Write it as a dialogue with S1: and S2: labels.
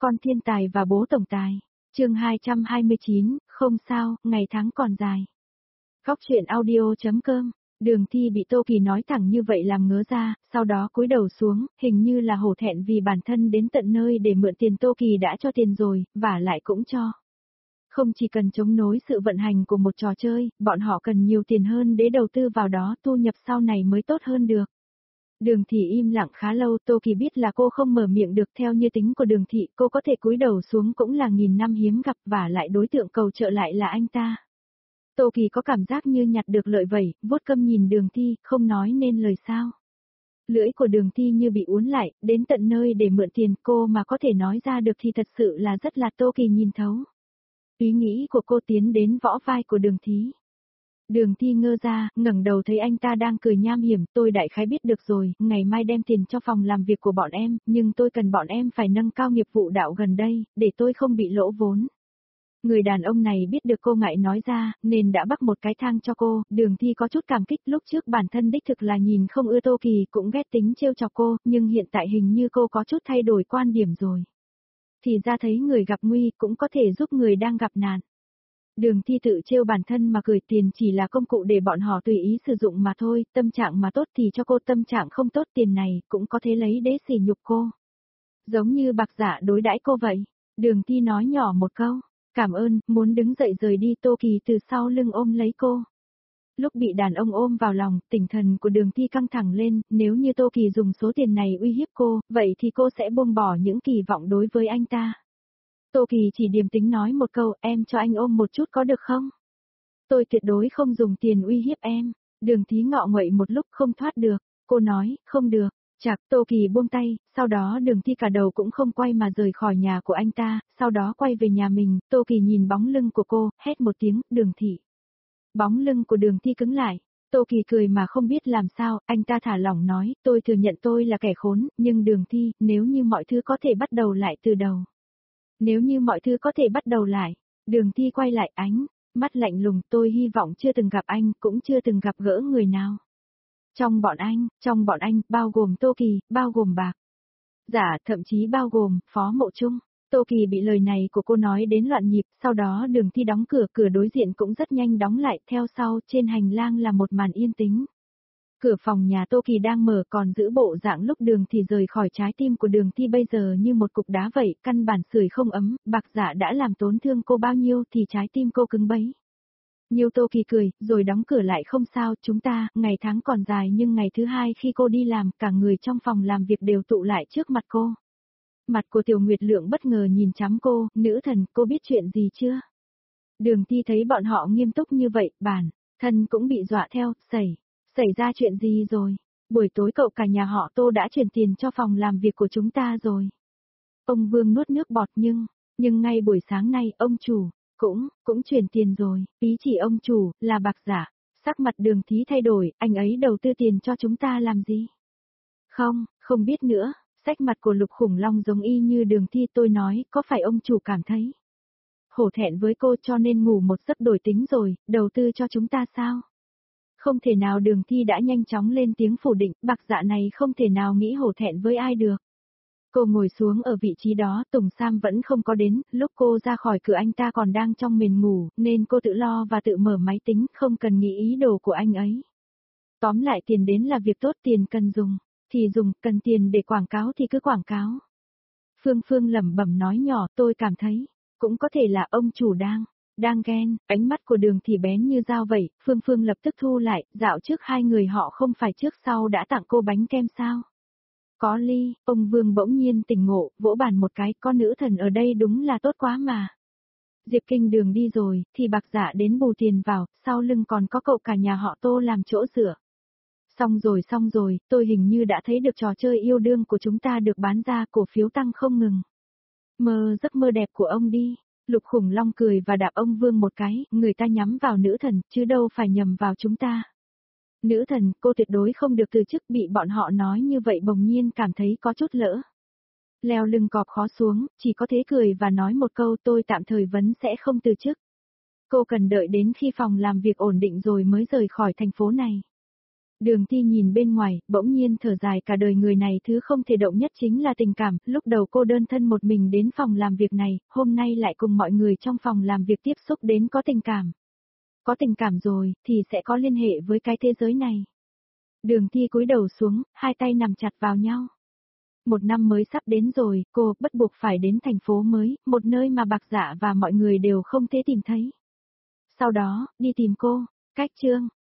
S1: Con thiên tài và bố tổng tài. Chương 229, không sao, ngày tháng còn dài. Góc truyện audio.com. Đường Thi bị Tô Kỳ nói thẳng như vậy làm ngớ ra, sau đó cúi đầu xuống, hình như là hổ thẹn vì bản thân đến tận nơi để mượn tiền. Tô Kỳ đã cho tiền rồi, và lại cũng cho. Không chỉ cần chống nối sự vận hành của một trò chơi, bọn họ cần nhiều tiền hơn để đầu tư vào đó, thu nhập sau này mới tốt hơn được. Đường Thị im lặng khá lâu, Tô Kỳ biết là cô không mở miệng được. Theo như tính của Đường Thị, cô có thể cúi đầu xuống cũng là nghìn năm hiếm gặp, và lại đối tượng cầu trợ lại là anh ta. Tô Kỳ có cảm giác như nhặt được lợi vậy, vuốt câm nhìn Đường Thi, không nói nên lời sao. Lưỡi của Đường Thi như bị uốn lại, đến tận nơi để mượn tiền, cô mà có thể nói ra được thì thật sự là rất là Tô Kỳ nhìn thấu. Ý nghĩ của cô tiến đến võ vai của Đường Thi. Đường Thi ngơ ra, ngẩng đầu thấy anh ta đang cười nham hiểm. Tôi đại khái biết được rồi, ngày mai đem tiền cho phòng làm việc của bọn em, nhưng tôi cần bọn em phải nâng cao nghiệp vụ đạo gần đây, để tôi không bị lỗ vốn. Người đàn ông này biết được cô ngại nói ra, nên đã bắc một cái thang cho cô. Đường Thi có chút cảm kích, lúc trước bản thân đích thực là nhìn không ưa Tô Kỳ, cũng ghét tính trêu chọc cô, nhưng hiện tại hình như cô có chút thay đổi quan điểm rồi. Thì ra thấy người gặp nguy cũng có thể giúp người đang gặp nạn. Đường Thi tự trêu bản thân mà cười, tiền chỉ là công cụ để bọn họ tùy ý sử dụng mà thôi, tâm trạng mà tốt thì cho cô, tâm trạng không tốt tiền này cũng có thể lấy để sỉ nhục cô. Giống như Bạc Dạ đối đãi cô vậy. Đường Thi nói nhỏ một câu, cảm ơn, muốn đứng dậy rời đi. Tô Kỳ từ sau lưng ôm lấy cô. Lúc bị đàn ông ôm vào lòng, tinh thần của Đường Thi căng thẳng lên, nếu như Tô Kỳ dùng số tiền này uy hiếp cô, vậy thì cô sẽ buông bỏ những kỳ vọng đối với anh ta. Tô Kỳ chỉ điềm tĩnh nói một câu, em cho anh ôm một chút có được không? Tôi tuyệt đối không dùng tiền uy hiếp em. Đường Thi ngọ nguậy một lúc không thoát được. Cô nói, không được. Chạc, Tô Kỳ buông tay, sau đó Đường Thi cả đầu cũng không quay mà rời khỏi nhà của anh ta, sau đó quay về nhà mình. Tô Kỳ nhìn bóng lưng của cô, hét một tiếng, Đường Thị. Bóng lưng của Đường Thi cứng lại. Tô Kỳ cười mà không biết làm sao, anh ta thả lỏng nói, tôi thừa nhận tôi là kẻ khốn, nhưng Đường Thi, nếu như mọi thứ có thể bắt đầu lại từ đầu. Nếu như mọi thứ có thể bắt đầu lại, Đường Thi quay lại ánh mắt lạnh lùng, tôi hy vọng chưa từng gặp anh, cũng chưa từng gặp gỡ người nào. Trong bọn anh, bao gồm Tô Kỳ, bao gồm Bạc Dạ, thậm chí bao gồm Phó Mộ Trung. Tô Kỳ bị lời này của cô nói đến loạn nhịp, sau đó Đường Thi đóng cửa, cửa đối diện cũng rất nhanh đóng lại, theo sau, trên hành lang là một màn yên tĩnh. Cửa phòng nhà Tô Kỳ đang mở, còn giữ bộ dạng lúc Đường Thi rời khỏi. Trái tim của Đường Thi bây giờ như một cục đá vậy, căn bản sưởi không ấm. Bạc Dạ đã làm tổn thương cô bao nhiêu thì trái tim cô cứng bấy nhiêu. Tô Kỳ cười, rồi đóng cửa lại, không sao, chúng ta, ngày tháng còn dài. Nhưng ngày thứ hai khi cô đi làm, cả người trong phòng làm việc đều tụ lại trước mặt cô. Mặt của Tiểu Nguyệt Lượng bất ngờ nhìn chằm cô, nữ thần, cô biết chuyện gì chưa? Đường Thi thấy bọn họ nghiêm túc như vậy, bản thân cũng bị dọa theo, xảy ra chuyện gì rồi? Buổi tối cậu cả nhà họ Tô đã chuyển tiền cho phòng làm việc của chúng ta rồi. Ông Vương nuốt nước bọt, nhưng ngay buổi sáng nay, ông chủ, cũng chuyển tiền rồi, ý chỉ ông chủ, là Bạc Dạ. Sắc mặt Đường Thi thay đổi, anh ấy đầu tư tiền cho chúng ta làm gì? Không biết nữa, sắc mặt của Lục Khủng Long giống y như Đường Thi. Tôi nói, có phải ông chủ cảm thấy hổ thẹn với cô cho nên ngủ một giấc đổi tính rồi, đầu tư cho chúng ta sao? Không thể nào. Đường Thi đã nhanh chóng lên tiếng phủ định, Bạc Dạ này không thể nào nghĩ hổ thẹn với ai được. Cô ngồi xuống ở vị trí đó, Tùng Sam vẫn không có đến, lúc cô ra khỏi cửa anh ta còn đang trong mền ngủ, nên cô tự lo và tự mở máy tính, không cần nghĩ ý đồ của anh ấy. Tóm lại, tiền đến là việc tốt, tiền cần dùng thì dùng, cần tiền để quảng cáo thì cứ quảng cáo. Phương lẩm bẩm nói nhỏ, tôi cảm thấy, cũng có thể là ông chủ đang ghen. Ánh mắt của Đường Thi bén như dao vậy. Phương lập tức thu lại, dạo trước hai người họ không phải trước sau đã tặng cô bánh kem sao? Có ly. Ông Vương bỗng nhiên tỉnh ngộ, vỗ bàn một cái, con nữ thần ở đây đúng là tốt quá mà. Diệp Kinh Đường đi rồi, thì Bạc Dạ đến bù tiền vào, sau lưng còn có cậu cả nhà họ Tô làm chỗ dựa. Xong rồi, tôi hình như đã thấy được trò chơi yêu đương của chúng ta được bán ra, cổ phiếu tăng không ngừng. Mơ giấc mơ đẹp của ông đi. Lục Khủng Long cười và đạp ông Vương một cái, người ta nhắm vào nữ thần, chứ đâu phải nhầm vào chúng ta. Nữ thần, cô tuyệt đối không được từ chức. Bị bọn họ nói như vậy bỗng nhiên cảm thấy có chút lỡ leo lưng cọp khó xuống, chỉ có thế cười và nói một câu, tôi tạm thời vẫn sẽ không từ chức. Cô cần đợi đến khi phòng làm việc ổn định rồi mới rời khỏi thành phố này. Đường Thi nhìn bên ngoài, bỗng nhiên thở dài, cả đời người này thứ không thể động nhất chính là tình cảm, lúc đầu cô đơn thân một mình đến phòng làm việc này, hôm nay lại cùng mọi người trong phòng làm việc tiếp xúc đến có tình cảm. Có tình cảm rồi, thì sẽ có liên hệ với cái thế giới này. Đường Thi cúi đầu xuống, hai tay nằm chặt vào nhau. Một năm mới sắp đến rồi, cô bắt buộc phải đến thành phố mới, một nơi mà Bạc Dạ và mọi người đều không thể tìm thấy. Sau đó, đi tìm cô, cách chương.